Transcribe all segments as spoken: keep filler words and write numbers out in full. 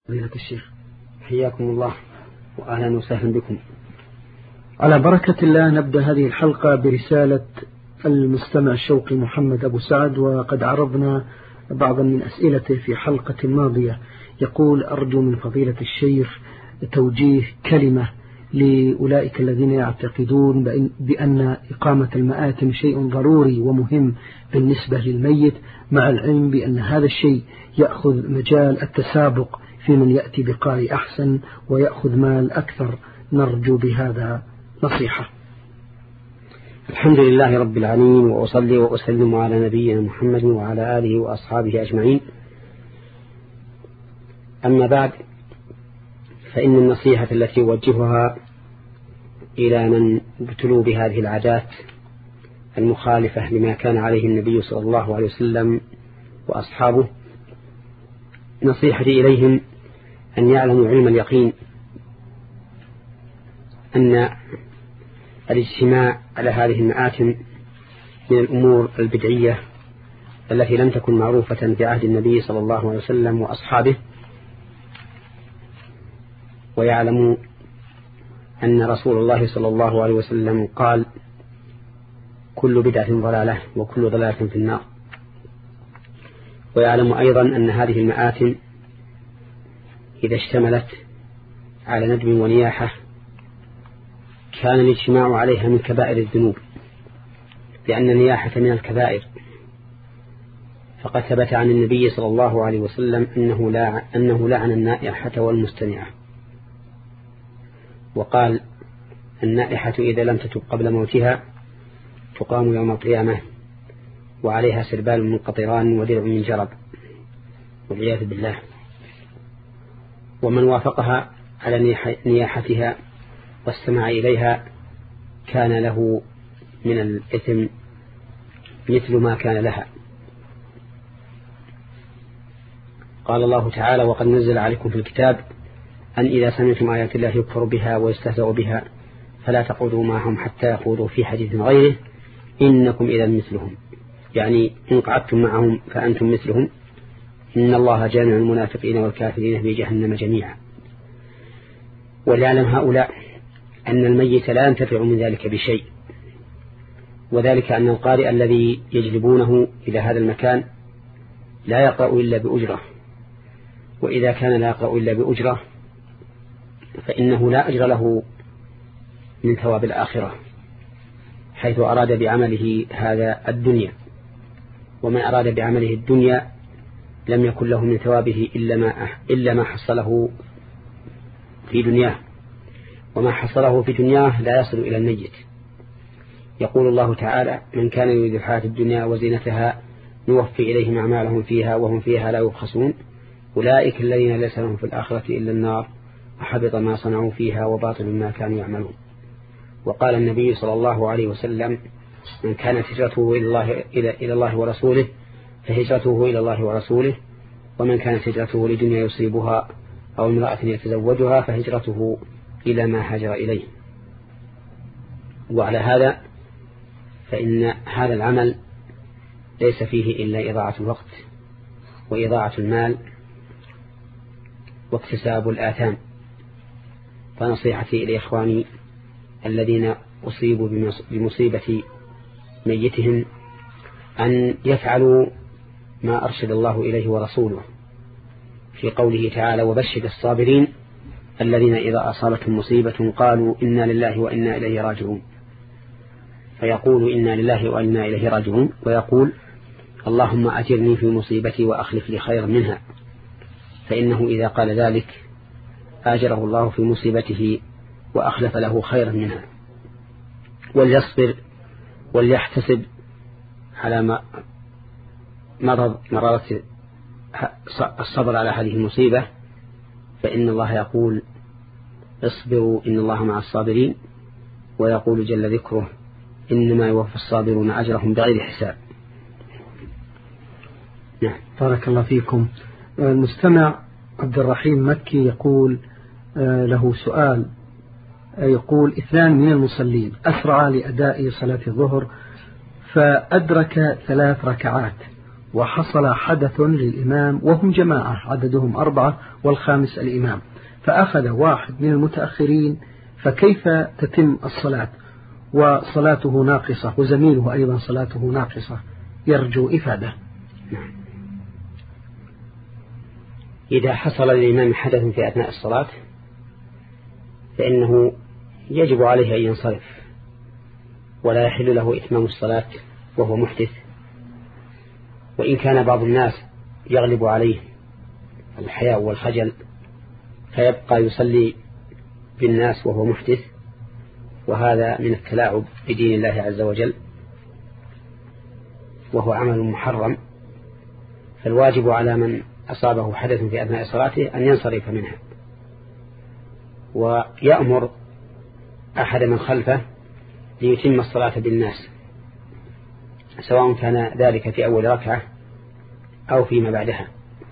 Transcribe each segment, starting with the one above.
فضيلة الشيخ حياكم الله وأهلا وسهلا بكم. على بركة الله نبدأ هذه الحلقة برسالة المستمع الشوقي محمد أبو سعد، وقد عرضنا بعضا من أسئلته في حلقة ماضية. يقول: أرجو من فضيلة الشيخ توجيه كلمة لأولئك الذين يعتقدون بأن إقامة المآتم شيء ضروري ومهم بالنسبة للميت، مع العلم بأن هذا الشيء يأخذ مجال التسابق في من يأتي بقارئ أحسن ويأخذ مال أكثر. نرجو بهذا نصيحة. الحمد لله رب العالمين، وأصلي وأسلم على نبينا محمد وعلى آله وأصحابه أجمعين. أما بعد، فإن النصيحة التي أوجهها إلى من ابتلوا بهذه العادات المخالفة لما كان عليه النبي صلى الله عليه وسلم وأصحابه، نصيحتي إليهم أن يعلموا علم اليقين أن الاجتماع على هذه المآتم من الأمور البدعية التي لم تكن معروفة بعهد النبي صلى الله عليه وسلم وأصحابه، ويعلموا أن رسول الله صلى الله عليه وسلم قال: كل بدعة ضلالة وكل ضلالة في النار. ويعلم أيضا أن هذه المآتم إذا اشتملت على ندب ونياحة كان الاجتماع عليها من كبائر الذنوب، لأن النياحة من الكبائر، فقد ثبت عن النبي صلى الله عليه وسلم أنه, لا أنه لعن النائحة والمستمعة، وقال: النائحة إذا لم تتب قبل موتها تقام يوم القيامة وعليها سربال من قطران ودرع من جرب، والعياذ بالله. ومن وافقها على نياحتها واستمع إليها كان له من الإثم مثل ما كان لها. قال الله تعالى: وقد نزل عليكم في الكتاب أن إذا سمعتم آيات الله يكفر بها ويستهزأ بها فلا تقعدوا معهم حتى يخوضوا في حديث غيره إنكم إذا مثلهم، يعني إن قعدتم معهم فأنتم مثلهم، إن الله جامع المنافقين والكافرين في جهنم جميعا. وليعلم هؤلاء أن الميت لا ينتفع من ذلك بشيء، وذلك أن القارئ الذي يجلبونه إلى هذا المكان لا يقرأ إلا بأجرة، وإذا كان لا يقرأ إلا بأجرة فإنه لا أجر له من ثواب الآخرة، حيث أراد بعمله هذا الدنيا، ومن أراد بعمله الدنيا لم يكن له من ثوابه إلا ما, إلا ما حصله في دنياه، وما حصله في دنياه لا يصل إلى الميت. يقول الله تعالى: من كان يريد الحياة الدنيا وزينتها نوفي إليهم أعمالهم فيها وهم فيها لا يبخسون أولئك الذين ليس لهم في الآخرة إلا النار وحبط ما صنعوا فيها وباطل ما كانوا يعملون. وقال النبي صلى الله عليه وسلم: من كانت هجرته إلى الله, إلى, إلى الله ورسوله فهجرته إلى الله ورسوله، ومن كانت هجرته لدنيا يصيبها أو امرأة يتزوجها فهجرته إلى ما هاجر إليه. وعلى هذا فإن هذا العمل ليس فيه إلا إضاعة الوقت وإضاعة المال واكتساب الآثام. فنصيحتي إلى إخواني الذين أصيبوا بمصيبة ميتهم أن يفعلوا ما أرشد الله إليه ورسوله في قوله تعالى: وبشر الصابرين الذين إذا أصابتهم مصيبة قالوا إنا لله وإنا إليه راجعون. فيقول إنا لله وإنا إليه راجعون، ويقول: اللهم أجرني في مصيبتي وأخلف لي خيرا منها. فإنه إذا قال ذلك آجره الله في مصيبته وأخلف له خيرا منها. وليصبر وليحتسب على ما مرض مرارة الصبر على هذه المصيبة، فإن الله يقول: اصبروا إن الله مع الصابرين، ويقول جل ذكره: إنما يوفى الصابرون أجرهم بغير حساب. نعم. بارك الله فيكم. المستمع عبد الرحيم مكي يقول له سؤال، يقول: اثنان من المصلين أسرع لأداء صلاة الظهر فأدرك ثلاث ركعات وحصل حدث للإمام وهم جماعة عددهم أربعة والخامس الإمام، فأخذ واحد من المتأخرين، فكيف تتم الصلاة وصلاته ناقصة وزميله أيضا صلاته ناقصة؟ يرجو إفادة. إذا حصل للإمام حدث في أثناء الصلاة فإنه يجب عليه أن ينصرف، ولا يحل له إتمام الصلاة وهو محدث. وإن كان بعض الناس يغلب عليه الحياء والخجل فيبقى يصلي بالناس وهو محدث، وهذا من التلاعب بدين الله عز وجل وهو عمل محرم. فالواجب على من أصابه حدث في أثناء صلاته أن ينصرف منها، ويأمر أحد من خلفه ليتم الصلاة بالناس، سواء كان ذلك في أول ركعة أو فيما بعدها.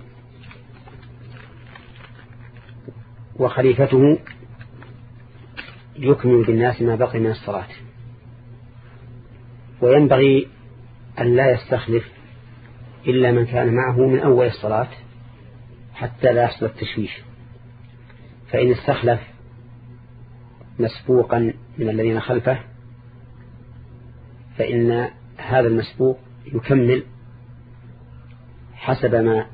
وخليفته يكمل بالناس ما بقي من الصلاة. وينبغي أن لا يستخلف إلا من كان معه من أول الصلاة حتى لا يحصل التشويش، فإن استخلف مسبوقا من الذين خلفه فإن هذا المسبوق يكمل حسب ما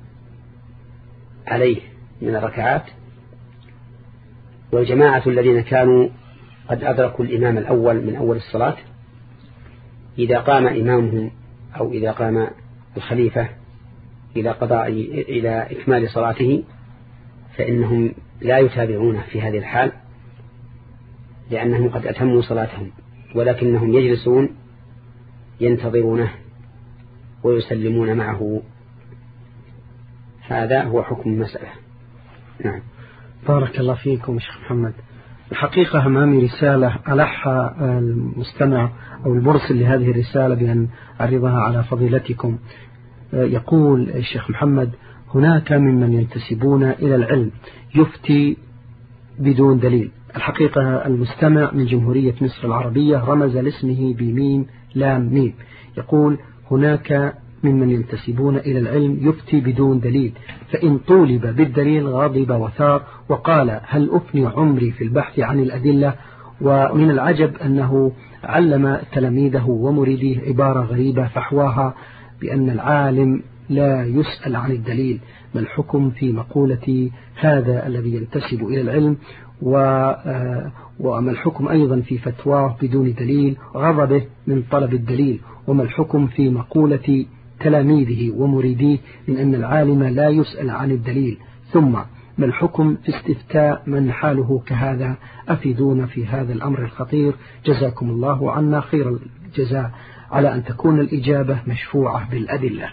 عليه من الركعات، والجماعة الذين كانوا قد أدركوا الإمام الأول من أول الصلاة إذا قام إمامهم أو إذا قام الخليفة إلى قضاء إلى إكمال صلاته فإنهم لا يتابعونه في هذه الحال، لأنهم قد أتموا صلاتهم، ولكنهم يجلسون ينتظرونه ويسلمون معه. هذا هو حكم المسألة. نعم. بارك الله فيكم شيخ محمد. الحقيقة أمامي رسالة ألح المستمع أو المرسل لهذه الرسالة بأن أعرضها على فضيلتكم. يقول الشيخ محمد: هناك ممن ينتسبون إلى العلم يفتي بدون دليل. الحقيقة المستمع من جمهورية مصر العربية رمز لاسمه بميم لام ميم. يقول: هناك ممن ينتسبون إلى العلم يفتي بدون دليل، فإن طولب بالدليل غضب وثار وقال: هل أفني عمري في البحث عن الأدلة؟ ومن العجب أنه علم تلاميذه ومريديه عبارة غريبة فحواها بأن العالم لا يسأل عن الدليل. ما الحكم في مقولة هذا الذي ينتسب إلى العلم؟ وما الحكم أيضا في فتواه بدون دليل غضبه من طلب الدليل؟ وما الحكم في مقولة تلاميذه ومريديه من أن العالم لا يسأل عن الدليل؟ ثم ما الحكم في استفتاء من حاله كهذا؟ أفيدونا في هذا الأمر الخطير، جزاكم الله عنا خير الجزاء، على أن تكون الإجابة مشفوعة بالأدلة.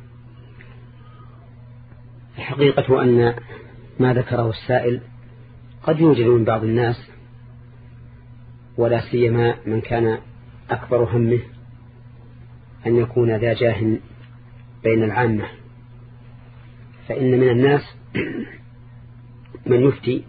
الحقيقة أن ما ذكره السائل قد يوجد من بعض الناس، ولا سيما من كان أكبر همه أن يكون ذا جاه بين العامة، فإن من الناس من يفتي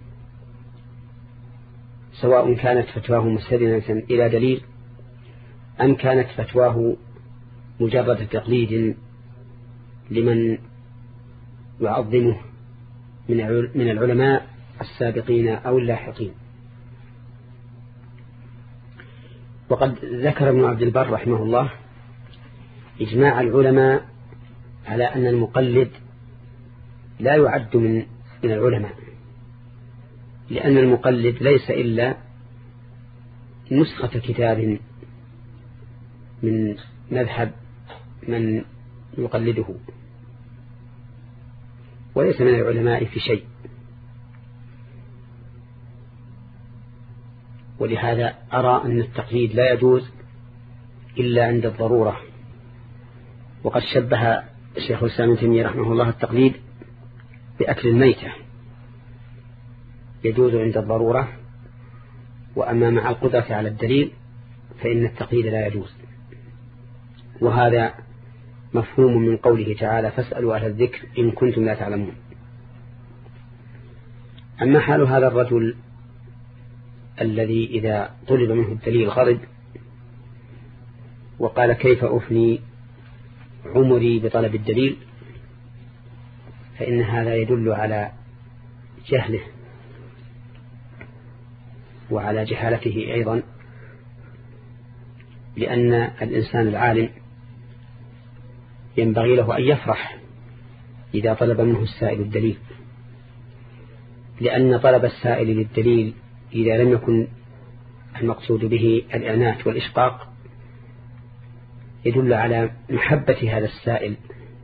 سواء كانت فتواه مستندة إلى دليل أم كانت فتواه مجرد تقليد لمن يعظمه من العلماء السابقين أو اللاحقين. وقد ذكر ابن عبد البر رحمه الله إجماع العلماء على أن المقلد لا يعد من من العلماء، لأن المقلد ليس إلا نسخة كتاب من مذهب من يقلده، وليس من العلماء في شيء. ولهذا أرى أن التقليد لا يجوز إلا عند الضرورة. وقد شبه الشيخ الإسلام ابن تيمية رحمه الله التقليد بأكل الميتة، يجوز عند الضرورة، وأما مع القدرة على الدليل فإن التقليد لا يجوز. وهذا مفهوم من قوله تعالى: فاسألوا أهل الذكر إن كنتم لا تعلمون. أما حال هذا الرجل الذي إذا طلب منه الدليل غضب وقال: كيف أفني عمري بطلب الدليل، فإن هذا يدل على جهله وعلى جهالته أيضا، لأن الإنسان العالم ينبغي له أن يفرح إذا طلب منه السائل الدليل، لأن طلب السائل للدليل إذا لم يكن المقصود به الإعنات والإشقاق يدل على محبة هذا السائل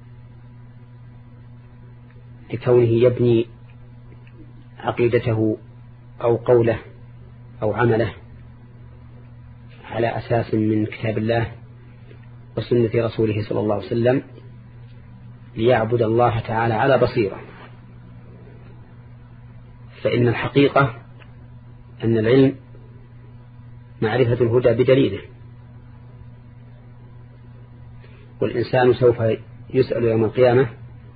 لكونه يبني عقيدته أو قوله أو عمله على أساس من كتاب الله وسنة رسوله صلى الله عليه وسلم، ليعبد الله تعالى على بصيرة. فإن الحقيقة أن العلم معرفة الهدى بدليله، والإنسان سوف يسأل يوم القيامة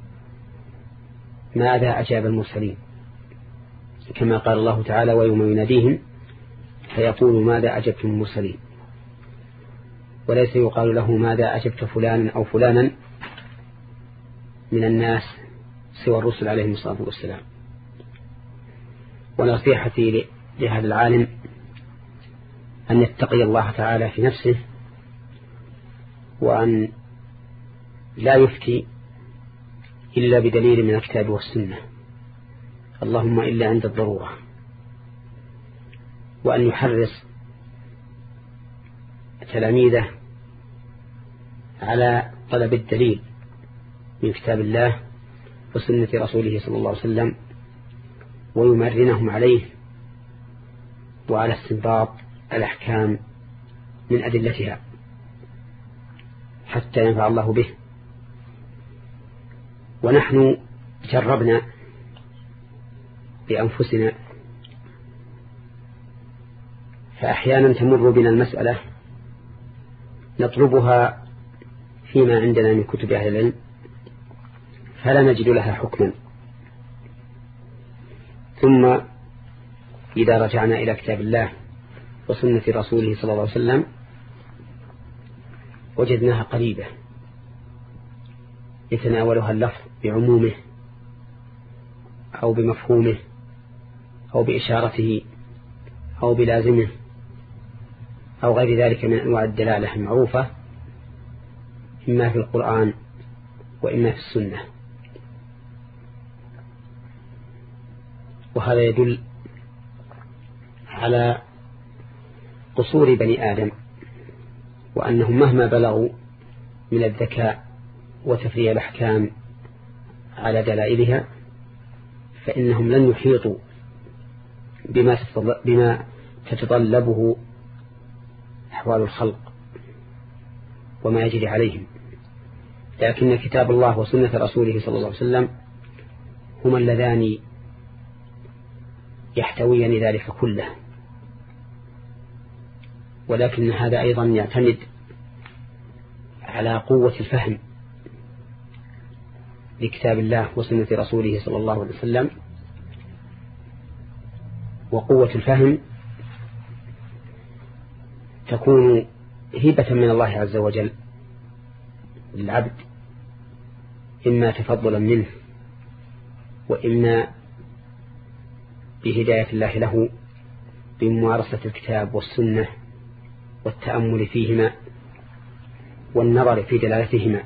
ماذا أجاب المرسلين، كما قال الله تعالى ويوم يناديهم فيقول ماذا أجبتم المرسلين، وليس يقال له ماذا أجبت فلانا أو فلانا من الناس سوى الرسل عليهم الصلاة والسلام. ونصيحتي لهذا العالم أن يتقي الله تعالى في نفسه، وأن لا يفتي إلا بدليل من الكتاب والسنة، اللهم إلا عند الضرورة، وأن يحرص تلاميذه على طلب الدليل من كتاب الله وسنة رسوله صلى الله عليه وسلم، ويمرنهم عليه وعلى استنباط الأحكام من أدلتها حتى ينفع الله به. ونحن جربنا بأنفسنا، فأحيانا تمر بنا المسألة نطلبها فيما عندنا من كتب أهل العلم فلا نجد لها حكما، ثم إذا رجعنا إلى كتاب الله وسنة رسوله صلى الله عليه وسلم وجدناها قريبة يتناولها اللفظ بعمومه أو بمفهومه أو بإشارته أو بلازمه أو غير ذلك من أنواع الدلالة المعروفة إما في القرآن وإما في السنة. وهذا يدل على قصور بني آدم، وأنهم مهما بلغوا من الذكاء وتفريع الأحكام على دلائلها فإنهم لن يحيطوا بما بما تتطلبه أحوال الخلق وما يجري عليهم، لكن كتاب الله وسنة رسوله صلى الله عليه وسلم هما اللذان يحتويان ذلك كله. ولكن هذا أيضا يعتمد على قوة الفهم لكتاب الله وسنة رسوله صلى الله عليه وسلم، وقوة الفهم تكون هبة من الله عز وجل للعبد، إما تفضلا منه وإما بهداية الله له بممارسة الكتاب والسنة والتأمل فيهما والنظر في دلالتهما.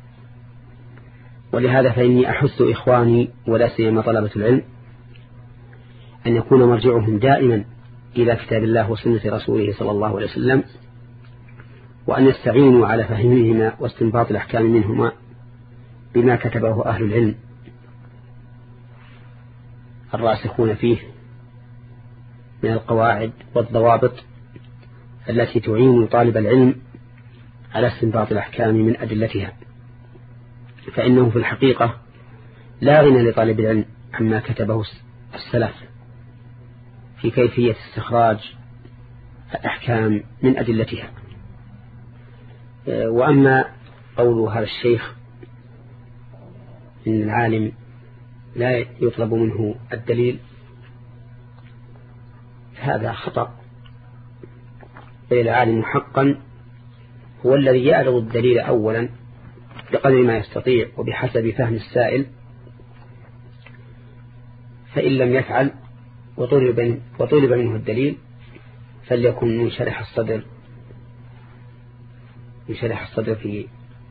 ولهذا فإني أحث إخواني ولا سيما طلبة العلم أن يكون مرجعهم دائما إلى كتاب الله وسنة رسوله صلى الله عليه وسلم، وأن يستعينوا على فهمهما واستنباط الأحكام منهما بما كتبه أهل العلم الراسخون فيه من القواعد والضوابط التي تعين طالب العلم على استنباط الأحكام من أدلتها. فإنه في الحقيقة لا غنى لطالب العلم عما كتبه السلف في كيفية استخراج الأحكام من أدلتها. وأما قول هذا الشيخ إن العالم لا يطلب منه الدليل هذا خطأ، بل العالم حقا هو الذي يعرض الدليل أولا بقدر ما يستطيع وبحسب فهم السائل، فإن لم يفعل وطلب, وطلب منه الدليل فليكن منشرح الصدر منشرح الصدر في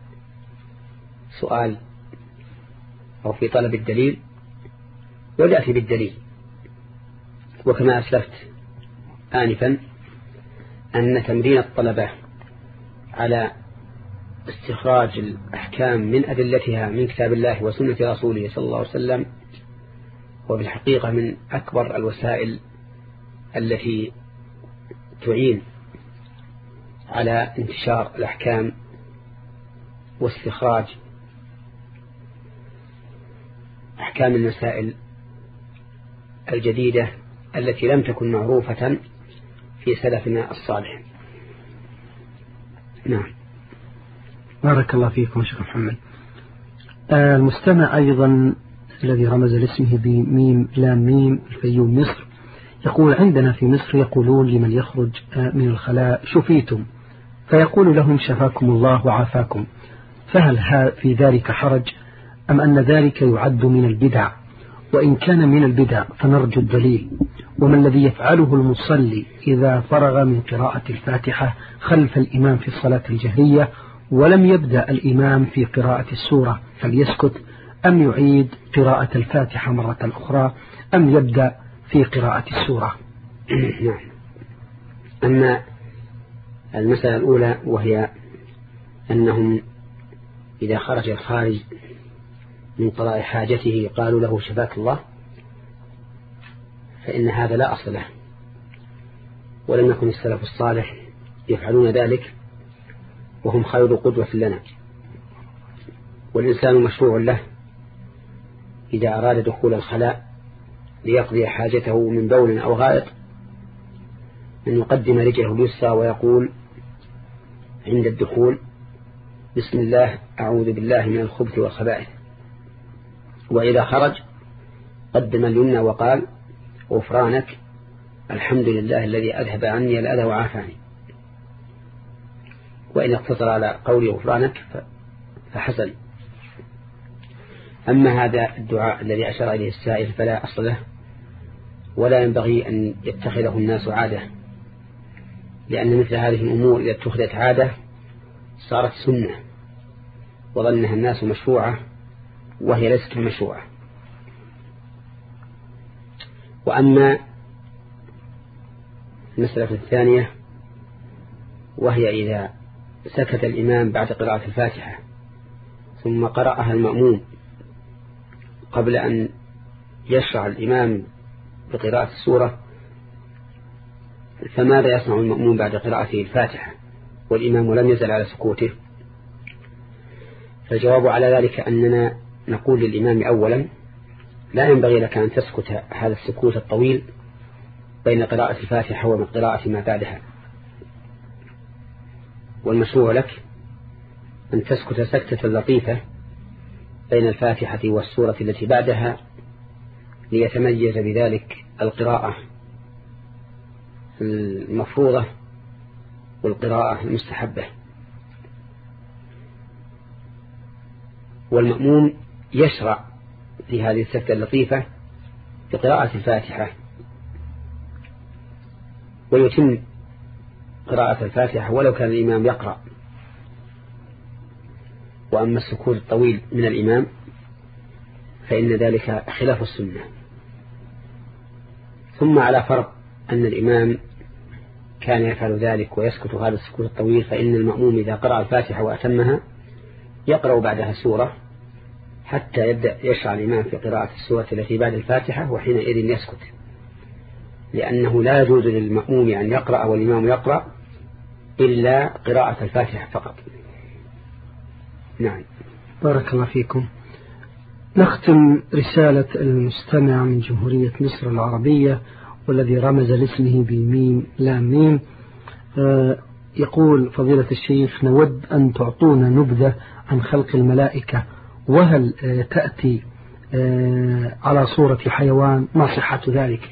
سؤال أو في طلب الدليل، ويأتي بالدليل. وكما أسلفت آنفا أن تمرين الطلبة على استخراج الأحكام من أدلتها من كتاب الله وسنة رسوله صلى الله عليه وسلم وبالحقيقة من أكبر الوسائل التي تعين على انتشار الأحكام واستخراج أحكام المسائل الجديدة التي لم تكن معروفة في سلفنا الصالح. نعم. بارك الله فيكم شيخ محمد. آه المستمع أيضا الذي رمز لاسمه بميم لام ميم الفيوم مصر يقول: عندنا في مصر يقولون لمن يخرج من الخلاء شفيتم، فيقول لهم شفاكم الله وعافاكم، فهل في ذلك حرج أم أن ذلك يعد من البدع؟ وإن كان من البدع فنرجو الدليل. وما الذي يفعله المصلي إذا فرغ من قراءة الفاتحة خلف الإمام في الصلاة الجهرية ولم يبدأ الإمام في قراءة السورة، فليسكت أم يعيد قراءة الفاتحة مرة أخرى أم يبدأ في قراءة السورة؟ نعم. أما المسألة الأولى وهي أنهم إذا خرج الخارج من قضاء حاجته قالوا له شفاك الله، فإن هذا لا أصل له، ولم يكن السلف الصالح يفعلون ذلك وهم خير قدوة لنا. والإنسان مشروع له إذا أراد دخول الخلاء ليقضي حاجته من بول أو غائط أن يقدم رجله اليسرى ويقول عند الدخول: بسم الله أعوذ بالله من الخبث والخبائث. وإذا خرج قدم اليمنى وقال: غفرانك الحمد لله الذي أذهب عني الأذى وعافاني. وإن اقتصر على قول غفرانك فحسن. أما هذا الدعاء الذي أشار إليه السائل فلا أصل له، ولا ينبغي أن يتخذه الناس عادة، لأن مثل هذه الأمور إذا اتخذت عادة صارت سنة وظنها الناس مشروعة وهي ليست مشروعة. وأما المسألة الثانية وهي إذا سكت الإمام بعد قراءة الفاتحة ثم قرأها المأموم قبل أن يشرع الإمام بقراءة السورة، فماذا يصنع المأموم بعد قراءته الفاتحة والإمام لم يزل على سكوته؟ فالجواب على ذلك أننا نقول للإمام أولا: لا ينبغي لك أن تسكت هذا السكوت الطويل بين قراءة الفاتحة وبين قراءة ما بعدها، والمشروع لك أن تسكت سكتة لطيفة بين الفاتحة والسورة التي بعدها ليتميز بذلك القراءة المفروضة والقراءة المستحبة. والمأموم يشرع في هذه السكتة اللطيفة بقراءة الفاتحة ويتم قراءة الفاتحة ولو كان الإمام يقرأ. وأما السكوت الطويل من الإمام فإن ذلك خلاف السنة. ثم على فرض أن الإمام كان يفعل ذلك ويسكت هذا السكوت الطويل، فإن المأموم إذا قرأ الفاتحة وأتمها يقرأ بعدها سورة حتى يبدأ يشرع الإمام في قراءة السورة التي بعد الفاتحة، وحينئذ يسكت، لأنه لا يجوز للمأموم أن يقرأ والإمام يقرأ إلا قراءة الفاتحة فقط. نعم. بارك الله فيكم. نختم رسالة المستمع من جمهورية مصر العربية والذي رمز لاسمه بميم لا ميم. آه يقول: فضيلة الشيخ، نود أن تعطونا نبذة عن خلق الملائكة، وهل آه تأتي آه على صورة حيوان؟ ما صحة ذلك؟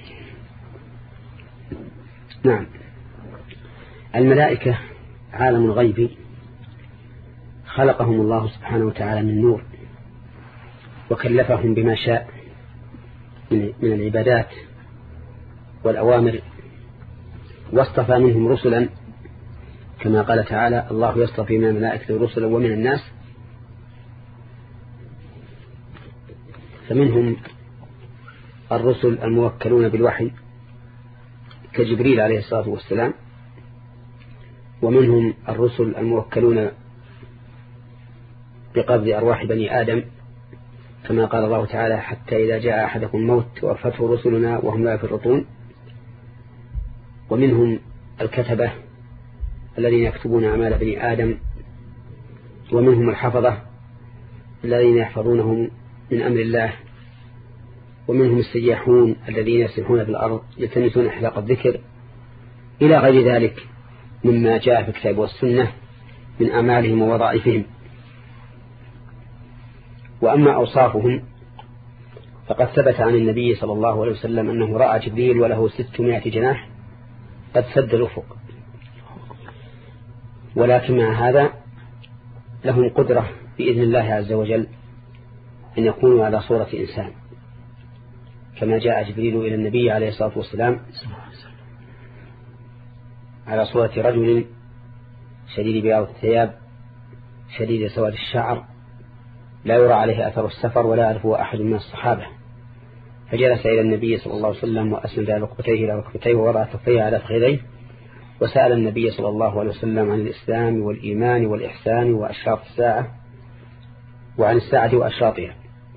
نعم. الملائكة عالم غيبي خلقهم الله سبحانه وتعالى من نور، وكلفهم بما شاء من العبادات والأوامر، واصطفى منهم رسلا كما قال تعالى: الله يصطفي من الملائكة رسلا ومن الناس. فمنهم الرسل الموكلون بالوحي كجبريل عليه الصلاة والسلام، ومنهم الرسل الموكلون بقبض أرواح بني آدم كما قال الله تعالى: حتى إذا جاء أحدكم الموت توفته رسلنا وهم لا يفرطون. ومنهم الكتبة الذين يكتبون أعمال بني آدم، ومنهم الحفظة الذين يحفظونهم من أمر الله، ومنهم السياحون الذين يسيحون في الأرض يلتمسون أحلاق الذكر، إلى غير ذلك مما جاء في الكتاب والسنة من أعمالهم ووظائفهم. وأما أوصافهم فقد ثبت عن النبي صلى الله عليه وسلم أنه رأى جبريل وله ستمائة جناح قد سد الأفق، ولكن مع هذا لهم قدرة بإذن الله عز وجل أن يكونوا على صورة إنسان، كما جاء جبريل إلى النبي عليه الصلاة والسلام على صورة رجل شديد بياض الثياب شديد سواد الشعر لا يرى عليه أثر السفر ولا يعرفه أحد من الصحابة، فجلس إلى النبي صلى الله عليه وسلم وأسند ركبتيه إلى ركبتيه ووضع كفيه على فخذيه، وسأل النبي صلى الله عليه وسلم عن الإسلام والإيمان والإحسان وأشراط الساعة، وعن الساعة وأشراطها.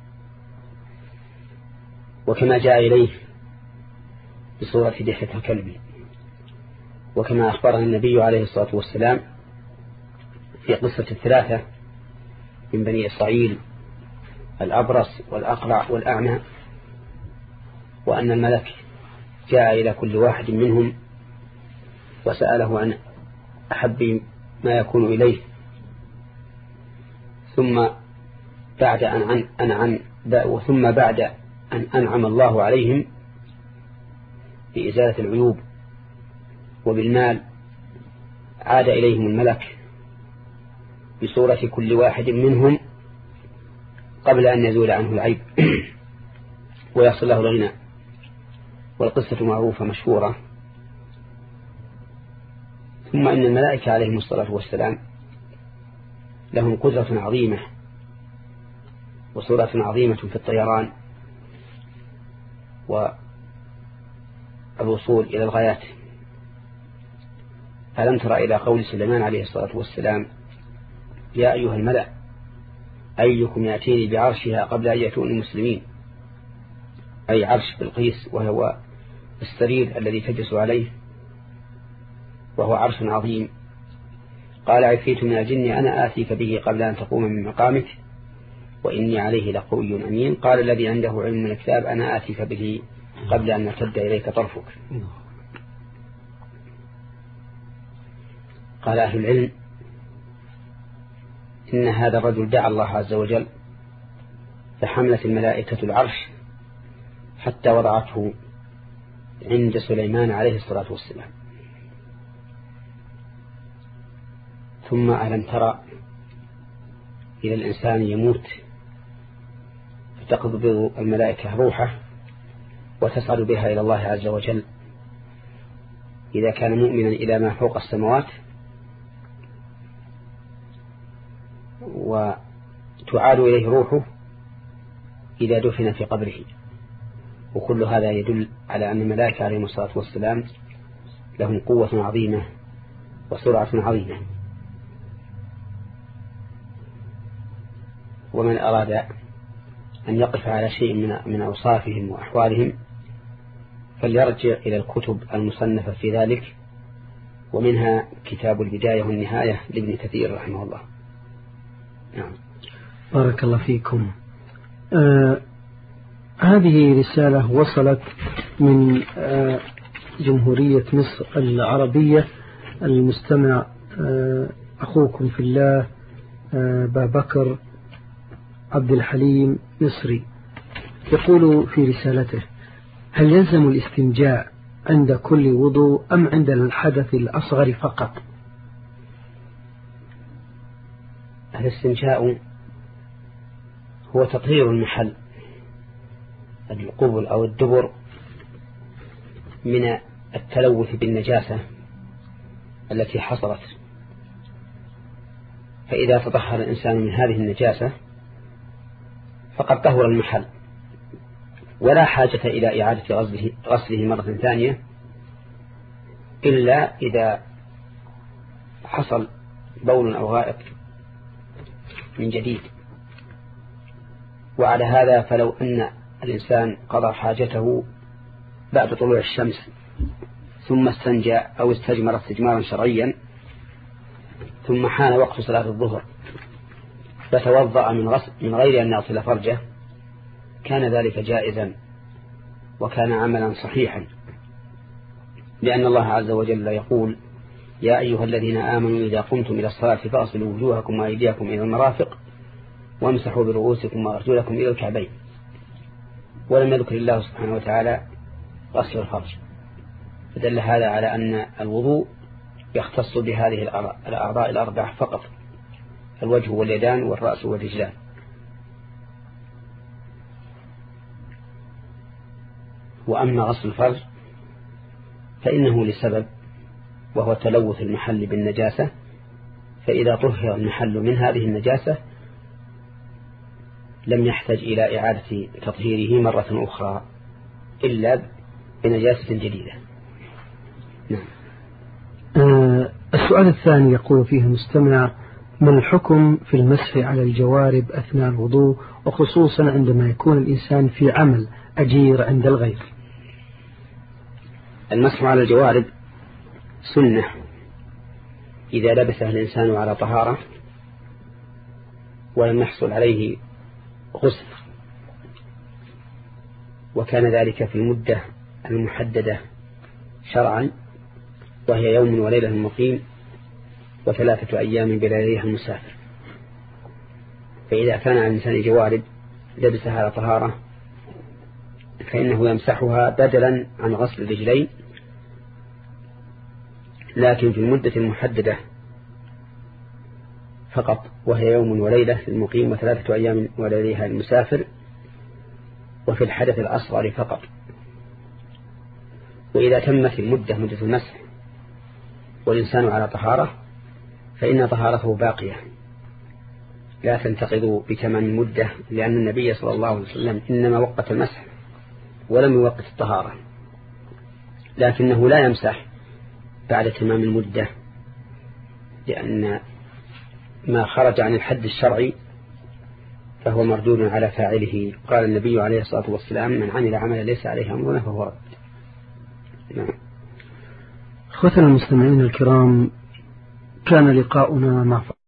وكما جاء إليه بصورة دحية الكلب، وكما أخبرنا النبي عليه الصلاة والسلام في قصة الثلاثة من بني إسرائيل: الأبرص والأقرع والأعمى، وأن الملك جاء إلى كل واحد منهم وسأله عن أحب ما يكون إليه، ثم بعد أن أنعم ثم بعد أن أنعم الله عليهم بإزالة العيوب وبالمال عاد إليهم الملك بصورة كل واحد منهم قبل أن يزول عنه العيب ويصل له الغنى. والقصة معروفة مشهورة. ثم إن الملائكة عليهم الصلاة والسلام لهم قدرة عظيمة وصورة عظيمة في الطيران والوصول إلى الغايات. ألم ترى إلى قول سليمان عليه الصلاة والسلام: يا أيها الملأ أيكم يأتيني بعرشها قبل أن يأتوني مسلمين، أي عرش بلقيس وهو السرير الذي تجلس عليه، وهو عرش عظيم. قال عفريت من الجن أنا آتيك به قبل أن تقوم من مقامك وإني عليه لقوي أمين. قال الذي عنده علم من الكتاب أنا آتيك به قبل أن يرتد إليك طرفك. قال أهل العلم إن هذا الرجل دعا الله عز وجل فحملت الملائكة العرش حتى وضعته عند سليمان عليه الصلاة والسلام. ثم ألم ترى إلى الإنسان يموت فتقبض الملائكة روحه وتصعد بها إلى الله عز وجل إذا كان مؤمنا إلى ما فوق السماوات، وتعاد إليه روحه إذا دفن في قبره. وكل هذا يدل على أن الملائكة عليهم الصلاة والسلام لهم قوة عظيمة وسرعة عظيمة. ومن أراد أن يقف على شيء من من أوصافهم وأحوالهم فليرجع إلى الكتب المصنفة في ذلك، ومنها كتاب البداية والنهاية لابن كثير رحمه الله. نعم. بارك الله فيكم. آه هذه رسالة وصلت من آه جمهورية مصر العربية. المستمع آه أخوكم في الله آه بابكر عبد الحليم مصري، يقول في رسالته: هل يلزم الاستنجاء عند كل وضوء أم عند الحدث الأصغر فقط؟ الاستنجاء هو تطهير المحل القبل أو الدبر من التلوث بالنجاسة التي حصلت. فإذا تطهر الإنسان من هذه النجاسة فقد طهر المحل، ولا حاجة إلى إعادة غسله, غسله مرة ثانية إلا إذا حصل بول أو غائط من جديد. وعلى هذا فلو أن الإنسان قضى حاجته بعد طلوع الشمس ثم استنجى أو استجمر استجمارا شرعيا ثم حان وقت صلاة الظهر فتوضأ من, غسل من غير أن يغسل فرجه كان ذلك جائزا وكان عملا صحيحا، لأن الله عز وجل يقول: يا أيها الذين آمنوا إذا قمتم إلى الصلاة فاغسلوا وجوهكم وأيديكم إلى المرافق وامسحوا برؤوسكم وأرجلكم إلى الكعبين. ولم يذكر الله سبحانه وتعالى غسل الفرج، فدل هذا على أن الوضوء يختص بهذه الأعضاء الأربع فقط: الوجه واليدان والرأس والرجلان. وأما غسل الفرج فإنه لسبب، وهو تلوث المحل بالنجاسة، فإذا طهر المحل من هذه النجاسة لم يحتاج إلى إعادة تطهيره مرة أخرى إلا بنجاسة جديدة. نعم. آه السؤال الثاني يقول فيه المستمع: ما الحكم في المسح على الجوارب أثناء الوضوء، وخصوصا عندما يكون الإنسان في عمل أجير عند الغير؟ المسح على الجوارب سنة إذا لبسها الإنسان على طهارة ولم يحصل عليه غسل، وكان ذلك في المدة المحددة شرعا، وهي يوم وليلة المقيم وثلاثة أيام بلياليها المسافر. فإذا كان على الإنسان جوارب لبسها على طهارة فإنه يمسحها بدلا عن غسل الرجلين، لكن في المدة المحددة فقط، وهي يوم وليلة للمقيم وثلاثة أيام ولياليها المسافر، وفي الحدث الأصغر فقط. وإذا تمت المدة مدة المسح والإنسان على طهارة فإن طهارته باقية لا تنتقض بتمام المدة، لأن النبي صلى الله عليه وسلم إنما وقت المسح ولم يوقت الطهارة، لكنه لا يمسح بعد تمام المدة، لأن ما خرج عن الحد الشرعي فهو مردود على فاعله. قال النبي عليه الصلاة والسلام: من عمل عملا ليس عليه أمرنا فهو رد. نعم. أخوتنا المستمعين الكرام، كان لقاؤنا مع